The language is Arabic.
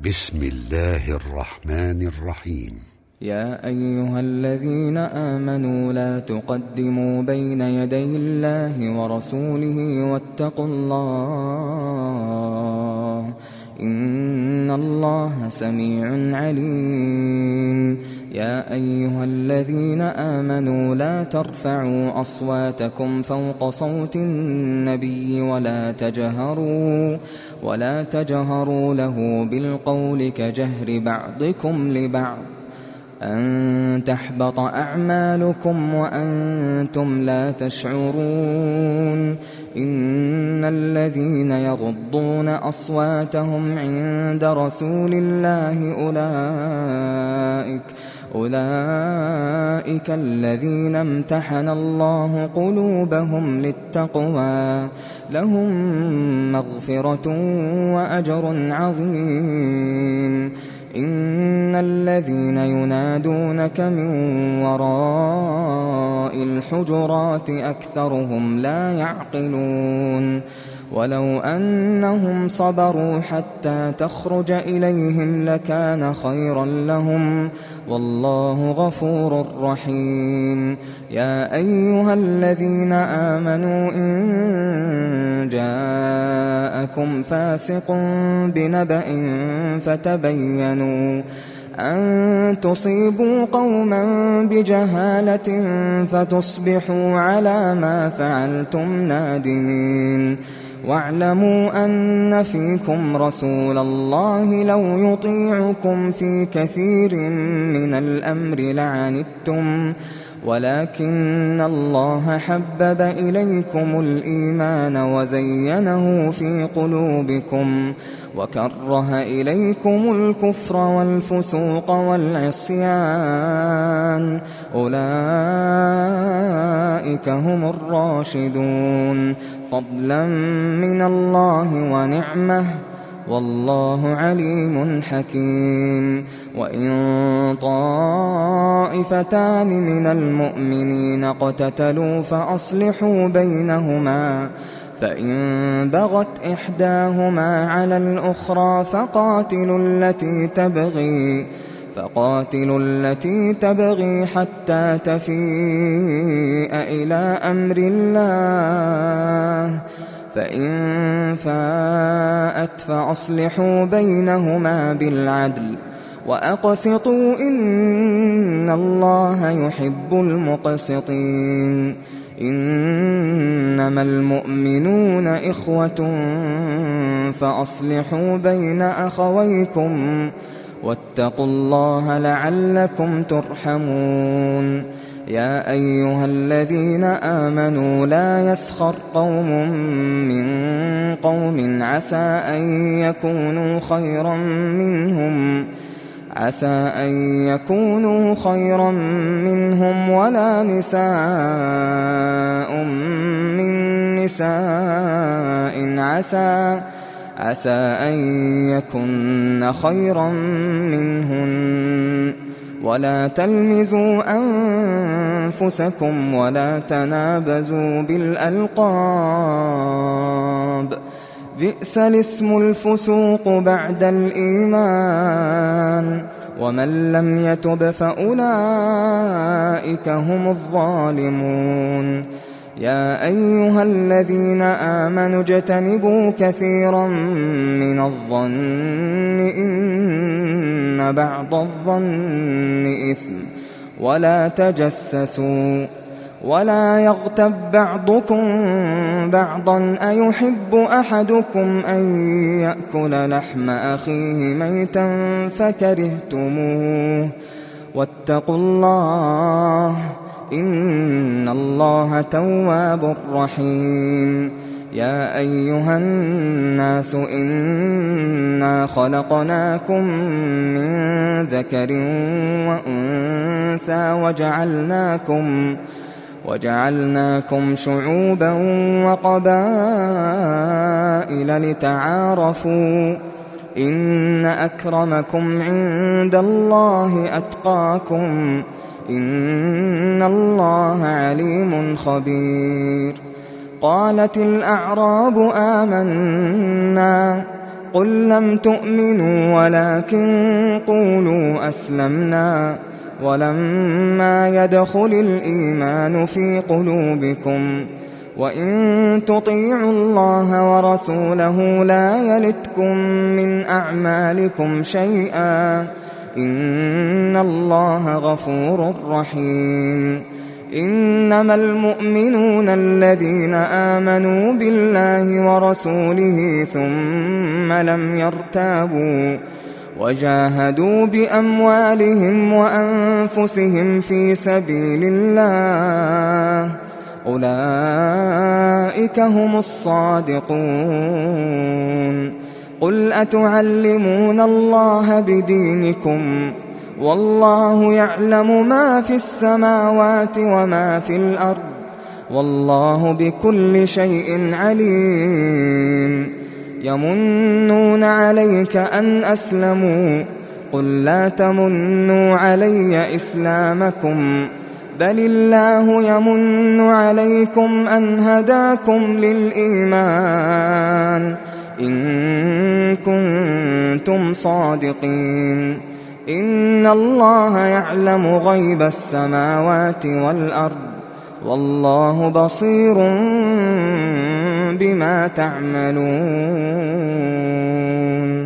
بسم الله الرحمن الرحيم. يا أيها الذين آمنوا لا تقدموا بين يدي الله ورسوله واتقوا الله إن الله سميع عليم. يا أيها الذين آمنوا لا ترفعوا أصواتكم فوق صوت النبي ولا تجهروا له بالقول كجهر بعضكم لبعض أن تحبط أعمالكم وأنتم لا تشعرون. إن الذين يغضون أصواتهم عند رسول الله أولئك الذين امتحن الله قلوبهم للتقوى لهم مغفرة وأجر عظيم. إن الذين ينادونك من وراء الحجرات أكثرهم لا يعقلون. ولو أنهم صبروا حتى تخرج إليهم لكان خيرا لهم والله غفور رحيم. يا أيها الذين آمنوا إن جاءكم فاسق بنبأ فتبينوا أن تصيبوا قوما بجهالة فتصبحوا على ما فعلتم نادمين. واعلموا أن فيكم رسول الله لو يطيعكم في كثير من الأمر لعنتم ولكن الله حبب إليكم الإيمان وزينه في قلوبكم وكره إليكم الكفر والفسوق والعصيان أولئك هم الراشدون فضلا من الله ونعمه والله عليم حكيم. وإن طائفتان من المؤمنين اقتتلوا فأصلحوا بينهما فإن بغت إحداهما على الأخرى فقاتلوا التي تبغي حتى تفيء إلى أمر الله فإن فاءت فأصلحوا بينهما بالعدل وأقسطوا إن الله يحب المقسطين. إنما المؤمنون إخوة فأصلحوا بين أخويكم واتقوا الله لعلكم ترحمون. يا أيها الذين آمنوا لا يسخر قوم من قوم عسى أن يكونوا خيرا منهم ولا نساء من نساء عسى أن يكن خيرا منهن. ولا تلمزوا أنفسكم ولا تنابزوا بالألقاب بئس الاسم الفسوق بعد الإيمان ومن لم يتب فأولئك هم الظالمون. يا أيها الذين آمنوا اجتنبوا كثيرا من الظن إن بعض الظن إثم ولا تجسسوا ولا يغتب بعضكم بعضا أيحب أحدكم أن يأكل لحم أخيه ميتا فكرهتموه واتقوا الله إن الله تواب رحيم. يا أيها الناس إنا خلقناكم من ذكر وأنثى وجعلناكم شعوبا وقبائل لتعارفوا إن أكرمكم عند الله أتقاكم إن الله عليم خبير. قالت الأعراب آمنا قل لم تؤمنوا ولكن قولوا أسلمنا ولما يدخل الإيمان في قلوبكم وإن تطيعوا الله ورسوله لا يلتكم من أعمالكم شيئا إن الله غفور رحيم. إنما المؤمنون الذين آمنوا بالله ورسوله ثم لم يرتابوا وجاهدوا بأموالهم وأنفسهم في سبيل الله أولئك هم الصادقون. قل أتعلمون الله بدينكم والله يعلم ما في السماوات وما في الأرض والله بكل شيء عليم. يمنون عليك أن أسلموا قل لا تمنوا علي إسلامكم بل الله يمن عليكم أن هداكم للإيمان إن كنتم صادقين. إن الله يعلم غيب السماوات والأرض والله بصير بما تعملون.